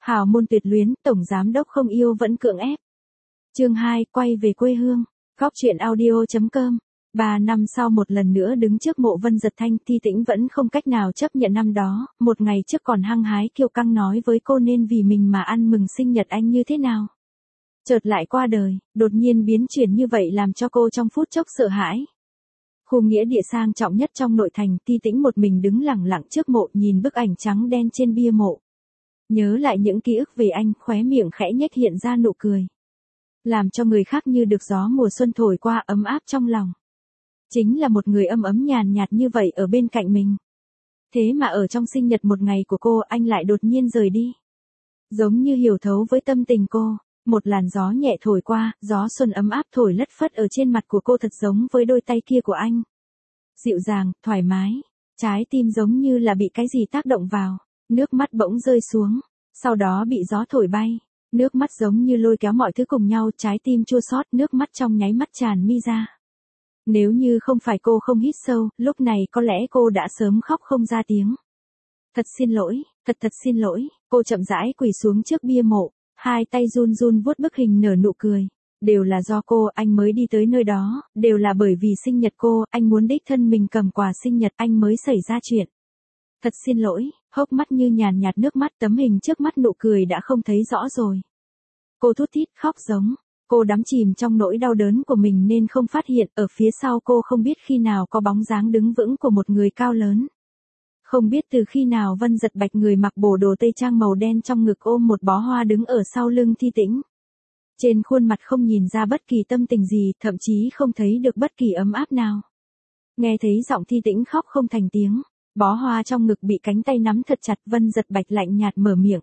Hào môn tuyệt luyến, tổng giám đốc không yêu vẫn cưỡng ép. Chương 2, quay về quê hương. Góc truyện audio.com. 3 năm sau một lần nữa đứng trước mộ Vân Giật Thanh, Thi Tĩnh vẫn không cách nào chấp nhận năm đó, một ngày trước còn hăng hái kiêu căng nói với cô nên vì mình mà ăn mừng sinh nhật anh như thế nào. Chợt lại qua đời, đột nhiên biến chuyển như vậy làm cho cô trong phút chốc sợ hãi. Khu nghĩa địa sang trọng nhất trong nội thành, Thi Tĩnh một mình đứng lặng lặng trước mộ nhìn bức ảnh trắng đen trên bia mộ. Nhớ lại những ký ức về anh, khóe miệng khẽ nhếch hiện ra nụ cười. Làm cho người khác như được gió mùa xuân thổi qua ấm áp trong lòng. Chính là một người ấm nhàn nhạt như vậy ở bên cạnh mình. Thế mà ở trong sinh nhật một ngày của cô anh lại đột nhiên rời đi. Giống như hiểu thấu với tâm tình cô, một làn gió nhẹ thổi qua, gió xuân ấm áp thổi lất phất ở trên mặt của cô thật giống với đôi tay kia của anh. Dịu dàng, thoải mái, trái tim giống như là bị cái gì tác động vào, nước mắt bỗng rơi xuống, sau đó bị gió thổi bay. Nước mắt giống như lôi kéo mọi thứ cùng nhau, trái tim chua xót, nước mắt trong nháy mắt tràn mi ra. Nếu như không phải cô không hít sâu, lúc này có lẽ cô đã sớm khóc không ra tiếng. Thật xin lỗi, thật xin lỗi, cô chậm rãi quỳ xuống trước bia mộ, hai tay run run vuốt bức hình nở nụ cười. Đều là do cô, anh mới đi tới nơi đó, đều là bởi vì sinh nhật cô, anh muốn đích thân mình cầm quà sinh nhật anh mới xảy ra chuyện. Thật xin lỗi, hốc mắt như nhàn nhạt nước mắt, tấm hình trước mắt nụ cười đã không thấy rõ rồi. Cô thút thít khóc giống. Cô đắm chìm trong nỗi đau đớn của mình nên không phát hiện, ở phía sau cô không biết khi nào có bóng dáng đứng vững của một người cao lớn. Không biết từ khi nào Vân Giật Bạch, người mặc bộ đồ tây trang màu đen trong ngực ôm một bó hoa đứng ở sau lưng Thi Tĩnh. Trên khuôn mặt không nhìn ra bất kỳ tâm tình gì, thậm chí không thấy được bất kỳ ấm áp nào. Nghe thấy giọng Thi Tĩnh khóc không thành tiếng, bó hoa trong ngực bị cánh tay nắm thật chặt, Vân Giật Bạch lạnh nhạt mở miệng.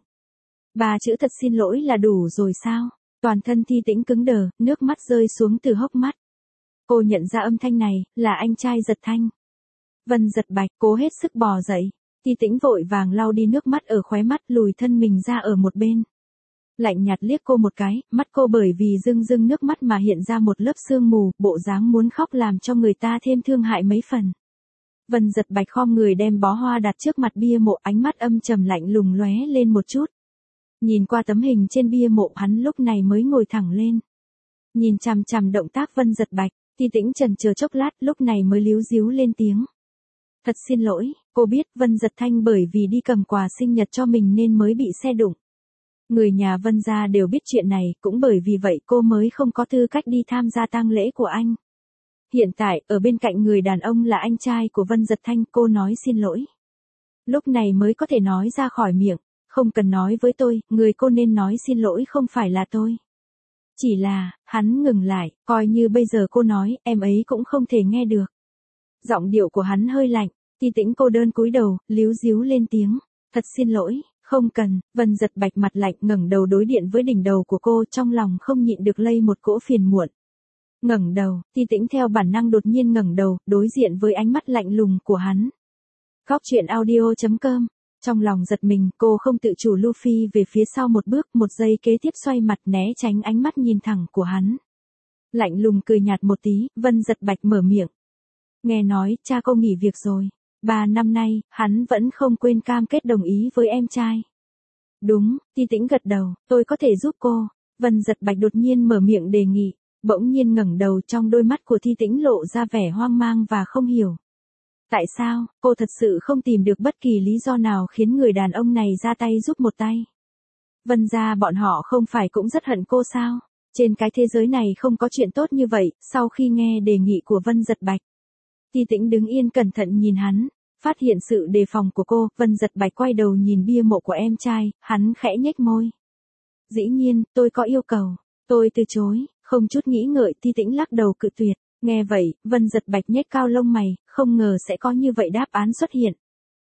Ba chữ thật xin lỗi là đủ rồi sao? Toàn thân Thi Tĩnh cứng đờ, nước mắt rơi xuống từ hốc mắt. Cô nhận ra âm thanh này, là anh trai Giật Thanh. Vân Giật Bạch, cố hết sức bò dậy. Thi Tĩnh vội vàng lau đi nước mắt ở khóe mắt, lùi thân mình ra ở một bên. Lạnh nhạt liếc cô một cái, mắt cô bởi vì rưng nước mắt mà hiện ra một lớp sương mù, bộ dáng muốn khóc làm cho người ta thêm thương hại mấy phần. Vân Giật Bạch khom người đem bó hoa đặt trước mặt bia mộ, ánh mắt âm trầm lạnh lùng lóe lên một chút. Nhìn qua tấm hình trên bia mộ, hắn lúc này mới ngồi thẳng lên. Nhìn chằm chằm động tác Vân Giật Bạch, Thi Tĩnh chần chờ chốc lát, lúc này mới líu díu lên tiếng. Thật xin lỗi, cô biết Vân Giật Thanh bởi vì đi cầm quà sinh nhật cho mình nên mới bị xe đụng. Người nhà Vân gia đều biết chuyện này, cũng bởi vì vậy cô mới không có tư cách đi tham gia tang lễ của anh. Hiện tại, ở bên cạnh người đàn ông là anh trai của Vân Giật Thanh, cô nói xin lỗi. Lúc này mới có thể nói ra khỏi miệng. Không cần nói với tôi, người cô nên nói xin lỗi không phải là tôi. Chỉ là, hắn ngừng lại, coi như bây giờ cô nói, em ấy cũng không thể nghe được. Giọng điệu của hắn hơi lạnh, Thi Tĩnh cô đơn cúi đầu, líu díu lên tiếng. Thật xin lỗi, không cần. Vân Giật Bạch mặt lạnh ngẩng đầu đối điện với đỉnh đầu của cô, trong lòng không nhịn được lây một cỗ phiền muộn. Ngẩng đầu, Thi Tĩnh theo bản năng đột nhiên ngẩng đầu, đối diện với ánh mắt lạnh lùng của hắn. Góc truyện audio.com. Trong lòng giật mình, cô không tự chủ lưu phi về phía sau một bước, một giây kế tiếp xoay mặt né tránh ánh mắt nhìn thẳng của hắn. Lạnh lùng cười nhạt một tí, Vân Giật Bạch mở miệng. Nghe nói, cha cô nghỉ việc rồi. 3 năm nay, hắn vẫn không quên cam kết đồng ý với em trai. Đúng, Thi Tĩnh gật đầu, tôi có thể giúp cô. Vân Giật Bạch đột nhiên mở miệng đề nghị, bỗng nhiên ngẩng đầu, trong đôi mắt của Thi Tĩnh lộ ra vẻ hoang mang và không hiểu. Tại sao, cô thật sự không tìm được bất kỳ lý do nào khiến người đàn ông này ra tay giúp một tay. Vân gia bọn họ không phải cũng rất hận cô sao? Trên cái thế giới này không có chuyện tốt như vậy. Sau khi nghe đề nghị của Vân Giật Bạch, Thi Tĩnh đứng yên cẩn thận nhìn hắn, phát hiện sự đề phòng của cô. Vân Giật Bạch quay đầu nhìn bia mộ của em trai, hắn khẽ nhếch môi. Dĩ nhiên, tôi có yêu cầu, tôi từ chối. Không chút nghĩ ngợi, Thi Tĩnh lắc đầu cự tuyệt. Nghe vậy, Vân Giật Bạch nhếch cao lông mày, không ngờ sẽ có như vậy đáp án xuất hiện.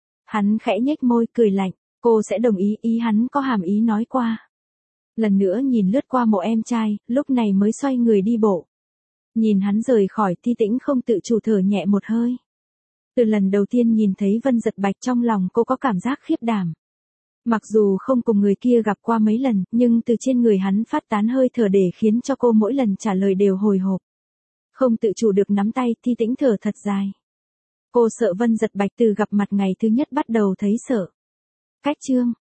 Hắn khẽ nhếch môi cười lạnh, cô sẽ đồng ý, ý hắn có hàm ý nói qua. Lần nữa nhìn lướt qua mộ em trai, lúc này mới xoay người đi bộ. Nhìn hắn rời khỏi, Thi Tĩnh không tự chủ thở nhẹ một hơi. Từ lần đầu tiên nhìn thấy Vân Giật Bạch, trong lòng cô có cảm giác khiếp đảm. Mặc dù không cùng người kia gặp qua mấy lần, nhưng từ trên người hắn phát tán hơi thở để khiến cho cô mỗi lần trả lời đều hồi hộp. Không tự chủ được nắm tay, Thi Tĩnh thở thật dài. Cô sợ Vân Giật Bạch từ gặp mặt ngày thứ nhất bắt đầu thấy sợ. Cách chương.